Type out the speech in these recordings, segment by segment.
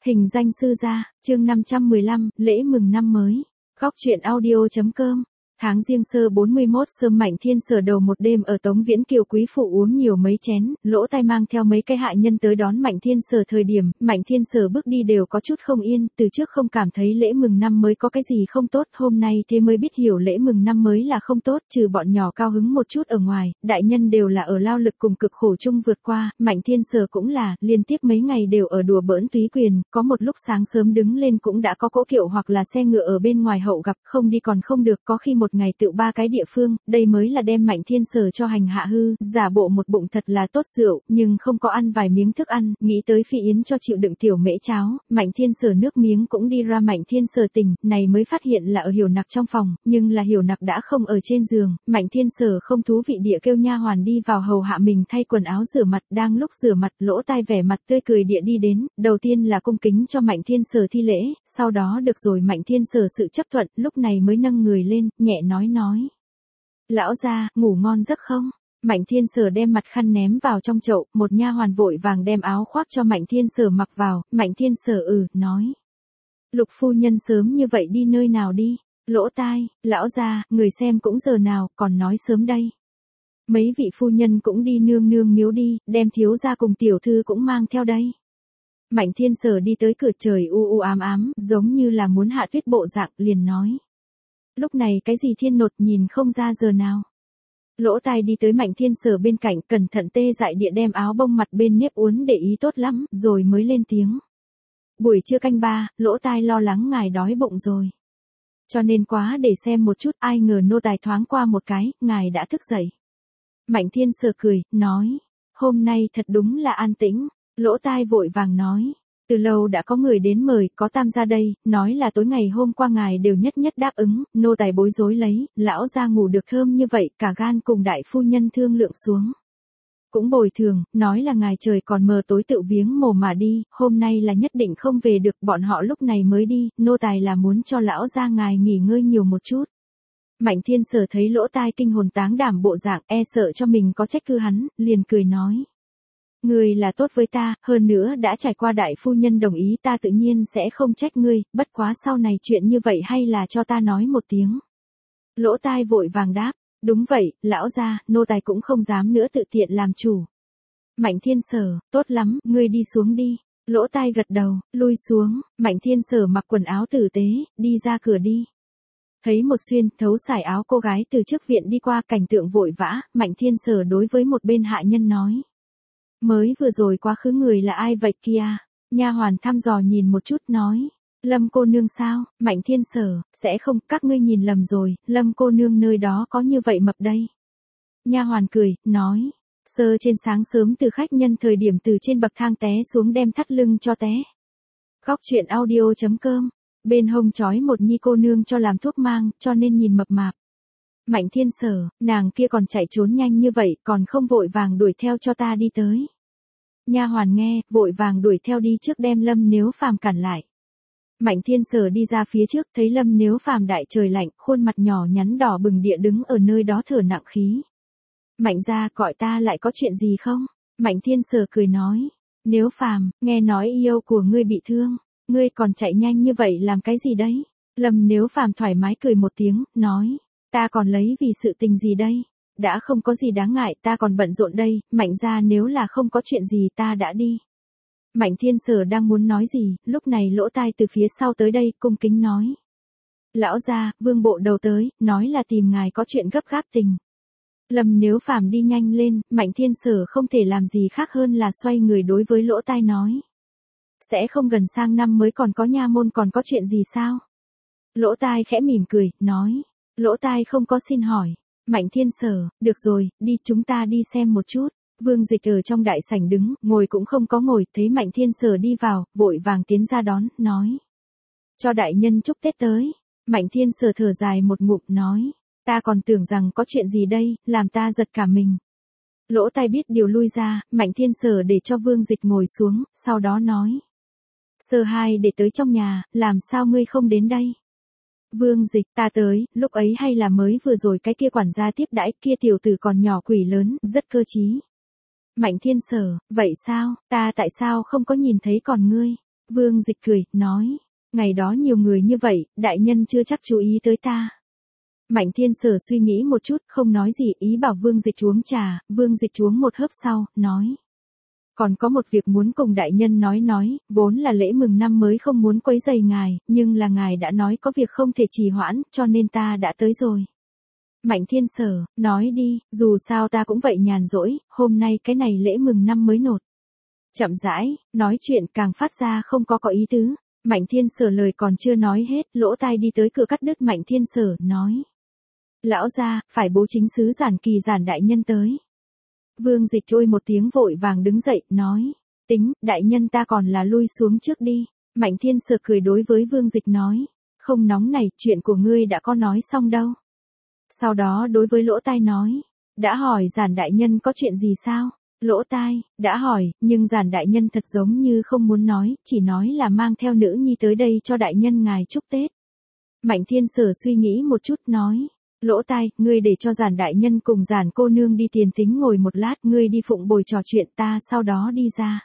Hình danh sư gia, chương 515, lễ mừng năm mới. Góc truyện audio.com. Tháng Giêng Sơ 41 Sơm Mạnh Thiên Sở đầu một đêm ở Tống Viễn Kiều quý phụ uống nhiều mấy chén, Lỗ Tai mang theo mấy cái hạ nhân tới đón Mạnh Thiên Sở thời điểm, Mạnh Thiên Sở bước đi đều có chút không yên, từ trước không cảm thấy lễ mừng năm mới có cái gì không tốt, hôm nay thế mới biết hiểu lễ mừng năm mới là không tốt, trừ bọn nhỏ cao hứng một chút ở ngoài, đại nhân đều là ở lao lực cùng cực khổ chung vượt qua, Mạnh Thiên Sở cũng là, liên tiếp mấy ngày đều ở đùa bỡn túy quyền, có một lúc sáng sớm đứng lên cũng đã có cỗ kiệu hoặc là xe ngựa ở bên ngoài hậu gặp, không đi còn không được, có khi một ngày tự ba cái địa phương, đây mới là đem Mạnh Thiên Sở cho hành hạ hư, giả bộ một bụng thật là tốt rượu, nhưng không có ăn vài miếng thức ăn, nghĩ tới Phi Yến cho chịu đựng tiểu mễ cháo, Mạnh Thiên Sở nước miếng cũng đi ra. Mạnh Thiên Sở tỉnh, này mới phát hiện là ở Hiểu Nặc trong phòng, nhưng là Hiểu Nặc đã không ở trên giường, Mạnh Thiên Sở không thú vị địa kêu nha hoàn đi vào hầu hạ mình thay quần áo rửa mặt, đang lúc rửa mặt, Lỗ Tai vẻ mặt tươi cười địa đi đến, đầu tiên là cung kính cho Mạnh Thiên Sở thi lễ, sau đó được rồi Mạnh Thiên Sở sự chấp thuận, lúc này mới nâng người lên, nhẹ nói. Lão gia, ngủ ngon giấc không? Mạnh Thiên Sở đem mặt khăn ném vào trong chậu, một nha hoàn vội vàng đem áo khoác cho Mạnh Thiên Sở mặc vào, Mạnh Thiên Sở nói. Lục phu nhân sớm như vậy đi nơi nào đi? Lỗ Tai, lão gia, người xem cũng giờ nào, còn nói sớm đây. Mấy vị phu nhân cũng đi nương nương miếu đi, đem thiếu gia cùng tiểu thư cũng mang theo đây. Mạnh Thiên Sở đi tới cửa trời u ám ám, giống như là muốn hạ tuyết bộ dạng, liền nói. Lúc này cái gì thiên nột nhìn không ra giờ nào. Lỗ Tai đi tới Mạnh Thiên Sở bên cạnh, cẩn thận tê dại địa đem áo bông mặt bên nếp uốn để ý tốt lắm, rồi mới lên tiếng. Buổi trưa canh 3, Lỗ Tai lo lắng ngài đói bụng rồi. Cho nên quá để xem một chút, ai ngờ nô tài thoáng qua một cái, ngài đã thức dậy. Mạnh Thiên Sở cười, nói. Hôm nay thật đúng là an tĩnh. Lỗ Tai vội vàng nói. Từ lâu đã có người đến mời, có tam gia đây, nói là tối ngày hôm qua ngài đều nhất nhất đáp ứng, nô tài bối rối lấy, lão gia ngủ được thơm như vậy, cả gan cùng đại phu nhân thương lượng xuống. Cũng bồi thường, nói là ngài trời còn mờ tối tự viếng mồ mà đi, hôm nay là nhất định không về được, bọn họ lúc này mới đi, nô tài là muốn cho lão gia ngài nghỉ ngơi nhiều một chút. Mạnh Thiên Sở thấy Lỗ Tai kinh hồn táng đảm bộ dạng, e sợ cho mình có trách cứ hắn, liền cười nói. Ngươi là tốt với ta, hơn nữa đã trải qua đại phu nhân đồng ý ta tự nhiên sẽ không trách ngươi, bất quá sau này chuyện như vậy hay là cho ta nói một tiếng. Lỗ Tai vội vàng đáp, đúng vậy, lão gia, nô tài cũng không dám nữa tự tiện làm chủ. Mạnh Thiên Sở, tốt lắm, ngươi đi xuống đi. Lỗ Tai gật đầu, lui xuống, Mạnh Thiên Sở mặc quần áo tử tế, đi ra cửa đi. Thấy một xuyên thấu sải áo cô gái từ trước viện đi qua, cảnh tượng vội vã, Mạnh Thiên Sở đối với một bên hạ nhân nói. Mới vừa rồi quá khứ người là ai vậy kia? Nha hoàn thăm dò nhìn một chút nói. Lâm cô nương sao? Mạnh Thiên Sở, sẽ không, các ngươi nhìn lầm rồi, Lâm cô nương nơi đó có như vậy mập đây. Nha hoàn cười, nói. Sơ trên sáng sớm từ khách nhân thời điểm từ trên bậc thang té xuống đem thắt lưng cho té. Góc truyện audio.com. Bên hông trói một nhi cô nương cho làm thuốc mang, cho nên nhìn mập mạp. Mạnh Thiên Sở, nàng kia còn chạy trốn nhanh như vậy, còn không vội vàng đuổi theo cho ta đi tới. Nha hoàn nghe, vội vàng đuổi theo đi trước đem Lâm Nếu Phàm cản lại. Mạnh Thiên Sở đi ra phía trước, thấy Lâm Nếu Phàm đại trời lạnh, khuôn mặt nhỏ nhắn đỏ bừng địa đứng ở nơi đó thở nặng khí. Mạnh gia, gọi ta lại có chuyện gì không? Mạnh Thiên Sở cười nói. Nếu Phàm, nghe nói yêu của ngươi bị thương, ngươi còn chạy nhanh như vậy làm cái gì đấy? Lâm Nếu Phàm thoải mái cười một tiếng, nói. Ta còn lấy vì sự tình gì đây? Đã không có gì đáng ngại, ta còn bận rộn đây, Mạnh gia nếu là không có chuyện gì ta đã đi. Mạnh Thiên Sở đang muốn nói gì, lúc này Lỗ Tai từ phía sau tới đây, cung kính nói. Lão gia, Vương bộ đầu tới, nói là tìm ngài có chuyện gấp gáp tình. Lâm Nếu Phàm đi nhanh lên, Mạnh Thiên Sở không thể làm gì khác hơn là xoay người đối với Lỗ Tai nói. Sẽ không gần sang năm mới còn có nha môn còn có chuyện gì sao? Lỗ Tai khẽ mỉm cười, nói. Lỗ Tai không có xin hỏi. Mạnh Thiên Sở, được rồi, đi chúng ta đi xem một chút. Vương Dịch ở trong đại sảnh đứng, ngồi cũng không có ngồi, thấy Mạnh Thiên Sở đi vào, vội vàng tiến ra đón, nói. Cho đại nhân chúc Tết tới. Mạnh Thiên Sở thở dài một ngụm, nói. Ta còn tưởng rằng có chuyện gì đây, làm ta giật cả mình. Lỗ Tai biết điều lui ra, Mạnh Thiên Sở để cho Vương Dịch ngồi xuống, sau đó nói. Sở hai để tới trong nhà, làm sao ngươi không đến đây? Vương Dịch, ta tới, lúc ấy hay là mới vừa rồi cái kia quản gia tiếp đãi, kia tiểu tử còn nhỏ quỷ lớn, rất cơ trí. Mạnh Thiên Sở, vậy sao, ta tại sao không có nhìn thấy còn ngươi? Vương Dịch cười, nói. Ngày đó nhiều người như vậy, đại nhân chưa chắc chú ý tới ta. Mạnh Thiên Sở suy nghĩ một chút, không nói gì, ý bảo Vương Dịch uống trà. Vương Dịch uống một hớp sau, nói. Còn có một việc muốn cùng đại nhân nói, vốn là lễ mừng năm mới không muốn quấy rầy ngài, nhưng là ngài đã nói có việc không thể trì hoãn, cho nên ta đã tới rồi. Mạnh Thiên Sở, nói đi, dù sao ta cũng vậy nhàn rỗi, hôm nay cái này lễ mừng năm mới nột. Chậm rãi, nói chuyện càng phát ra không có ý tứ. Mạnh Thiên Sở lời còn chưa nói hết, lỗ tai đi tới cửa cắt đứt Mạnh Thiên Sở, nói. Lão gia, phải bố chính sứ Giản Kỳ Giản đại nhân tới. Vương Dịch ôi một tiếng vội vàng đứng dậy, nói. Tính, đại nhân ta còn là lui xuống trước đi. Mạnh Thiên Sở cười đối với Vương Dịch nói. Không nóng này, chuyện của ngươi đã có nói xong đâu. Sau đó đối với lỗ tai nói. Đã hỏi Giản đại nhân có chuyện gì sao? Lỗ tai, đã hỏi, nhưng Giản đại nhân thật giống như không muốn nói, chỉ nói là mang theo nữ nhi tới đây cho đại nhân ngài chúc Tết. Mạnh Thiên Sở suy nghĩ một chút nói. Lỗ tai, ngươi để cho Giản đại nhân cùng Giản cô nương đi tiền tính ngồi một lát, ngươi đi phụng bồi trò chuyện ta sau đó đi ra.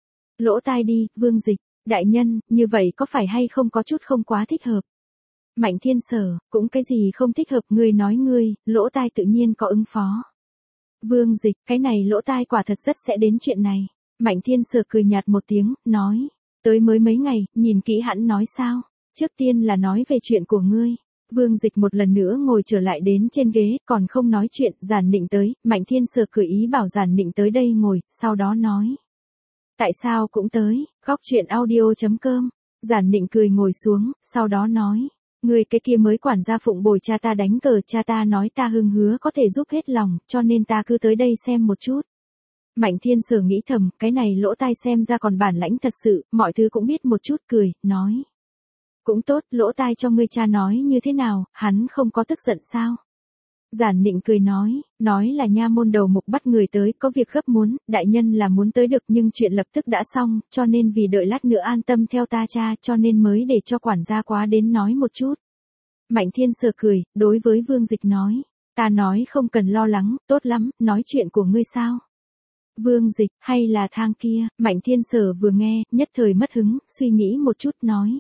Lỗ tai đi, Vương Dịch, đại nhân, như vậy có phải hay không có chút không quá thích hợp? Mạnh Thiên Sở, cũng cái gì không thích hợp ngươi nói ngươi, lỗ tai tự nhiên có ứng phó. Vương Dịch, cái này lỗ tai quả thật rất sẽ đến chuyện này. Mạnh Thiên Sở cười nhạt một tiếng, nói. Tới mới mấy ngày, nhìn kỹ hẳn nói sao. Trước tiên là nói về chuyện của ngươi. Vương Dịch một lần nữa ngồi trở lại đến trên ghế, còn không nói chuyện, Giản Nịnh tới, Mạnh Thiên Sở cười ý bảo Giản Nịnh tới đây ngồi, sau đó nói. Tại sao cũng tới, góc chuyện audio.com. Giản Nịnh cười ngồi xuống, sau đó nói. Người cái kia mới quản gia phụng bồi cha ta đánh cờ, cha ta nói ta hưng hứa có thể giúp hết lòng, cho nên ta cứ tới đây xem một chút. Mạnh Thiên Sở nghĩ thầm, cái này lỗ tai xem ra còn bản lãnh thật sự, mọi thứ cũng biết một chút, cười, nói. Cũng tốt, lỗ tai cho ngươi cha nói như thế nào, hắn không có tức giận sao? Giản Nịnh cười nói là nha môn đầu mục bắt người tới, có việc gấp muốn, đại nhân là muốn tới được nhưng chuyện lập tức đã xong, cho nên vì đợi lát nữa an tâm theo ta cha, cho nên mới để cho quản gia quá đến nói một chút. Mạnh Thiên Sở cười, đối với Vương Dịch nói, ta nói không cần lo lắng, tốt lắm, nói chuyện của ngươi sao? Vương Dịch, hay là thang kia? Mạnh Thiên Sở vừa nghe, nhất thời mất hứng, suy nghĩ một chút nói.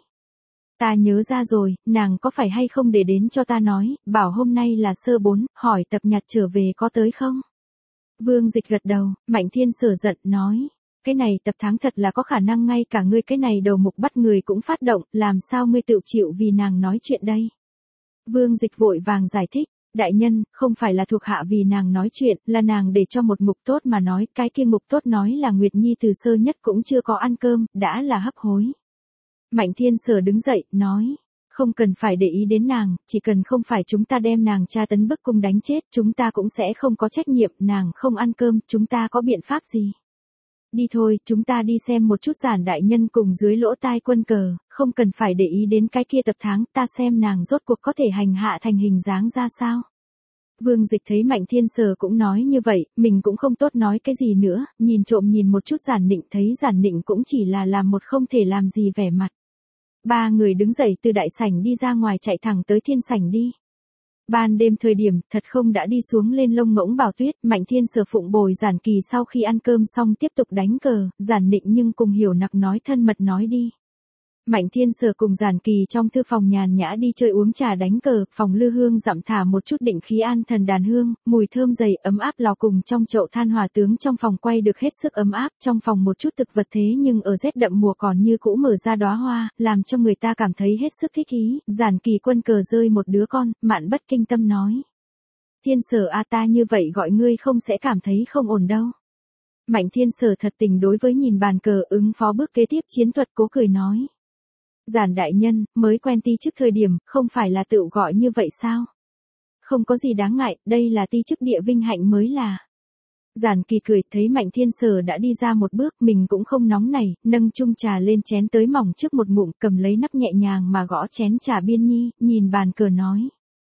Ta nhớ ra rồi, nàng có phải hay không để đến cho ta nói, bảo hôm nay là sơ 4, hỏi tập nhặt trở về có tới không? Vương Dịch gật đầu, Mạnh Thiên Sở giận, nói. Cái này tập tháng thật là có khả năng ngay cả ngươi cái này đầu mục bắt người cũng phát động, làm sao ngươi tự chịu vì nàng nói chuyện đây? Vương Dịch vội vàng giải thích. Đại nhân, không phải là thuộc hạ vì nàng nói chuyện, là nàng để cho một ngục tốt mà nói, cái kia ngục tốt nói là Nguyệt Nhi từ sơ nhất cũng chưa có ăn cơm, đã là hấp hối. Mạnh Thiên Sở đứng dậy, nói, không cần phải để ý đến nàng, chỉ cần không phải chúng ta đem nàng tra tấn bức cung đánh chết, chúng ta cũng sẽ không có trách nhiệm, nàng không ăn cơm, chúng ta có biện pháp gì? Đi thôi, chúng ta đi xem một chút Giản đại nhân cùng dưới lỗ tai quân cờ, không cần phải để ý đến cái kia tập tháng, ta xem nàng rốt cuộc có thể hành hạ thành hình dáng ra sao. Vương Dịch thấy Mạnh Thiên Sở cũng nói như vậy, mình cũng không tốt nói cái gì nữa, nhìn trộm nhìn một chút Giản Nịnh, thấy Giản Nịnh cũng chỉ là làm một không thể làm gì vẻ mặt. Ba người đứng dậy từ đại sảnh đi ra ngoài chạy thẳng tới thiên sảnh đi. Ban đêm thời điểm, thật không đã đi xuống lên lông ngỗng bảo tuyết, Mạnh Thiên Sở phụng bồi Giản Kỳ sau khi ăn cơm xong tiếp tục đánh cờ, Giản Nịnh nhưng cùng Hiểu Nặc nói thân mật nói đi. Mạnh Thiên Sở cùng Giản Kỳ trong thư phòng nhàn nhã đi chơi uống trà đánh cờ, phòng lư hương dặm thả một chút định khí an thần đàn hương, mùi thơm dày ấm áp lò cùng trong chậu than hỏa tướng trong phòng quay được hết sức ấm áp, trong phòng một chút thực vật thế nhưng ở rét đậm mùa còn như cũ mở ra đóa hoa, làm cho người ta cảm thấy hết sức thích ý. Giản Kỳ quân cờ rơi một đứa con, Mạn Bất Kinh Tâm nói. Thiên Sở a ta như vậy gọi ngươi không sẽ cảm thấy không ổn đâu. Mạnh Thiên Sở thật tình đối với nhìn bàn cờ ứng phó bước kế tiếp chiến thuật cố cười nói. Giản đại nhân, mới quen ti chức thời điểm, không phải là tự gọi như vậy sao? Không có gì đáng ngại, đây là ti chức địa vinh hạnh mới là. Giản Kỳ cười, thấy Mạnh Thiên Sở đã đi ra một bước, mình cũng không nóng này, nâng chung trà lên chén tới mỏng trước một ngụm, cầm lấy nắp nhẹ nhàng mà gõ chén trà biên nhi, nhìn bàn cờ nói.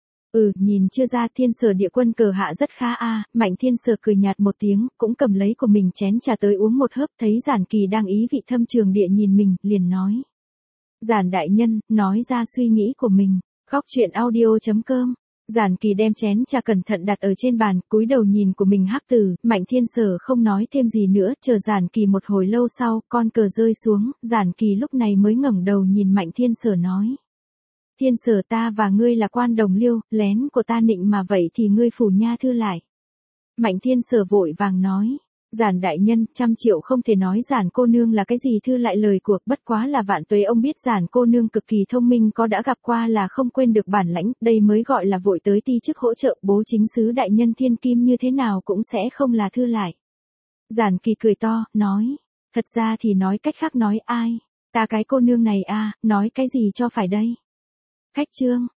Nhìn chưa ra Thiên Sở địa quân cờ hạ rất khá a. Mạnh Thiên Sở cười nhạt một tiếng, cũng cầm lấy của mình chén trà tới uống một hớp, thấy Giản Kỳ đang ý vị thâm trường địa nhìn mình, liền nói. Giản đại nhân, nói ra suy nghĩ của mình. Góc chuyện audio.com Giản Kỳ đem chén trà cẩn thận đặt ở trên bàn, cúi đầu nhìn của mình Hắc Tử, Mạnh Thiên Sở không nói thêm gì nữa, chờ Giản Kỳ một hồi lâu sau, con cờ rơi xuống, Giản Kỳ lúc này mới ngẩng đầu nhìn Mạnh Thiên Sở nói. Thiên Sở, ta và ngươi là quan đồng liêu, lén của ta nịnh mà vậy thì ngươi phủ nha thư lại. Mạnh Thiên Sở vội vàng nói. Giản đại nhân, 100 triệu không thể nói Giản cô nương là cái gì thư lại lời của, bất quá là vạn tuế ông biết Giản cô nương cực kỳ thông minh, có đã gặp qua là không quên được bản lãnh, đây mới gọi là vội tới ti chức hỗ trợ, bố chính sứ đại nhân thiên kim như thế nào cũng sẽ không là thư lại. Giản Kỳ cười to, nói, thật ra thì nói cách khác nói ai, ta cái cô nương này a, nói cái gì cho phải đây. Khách trương,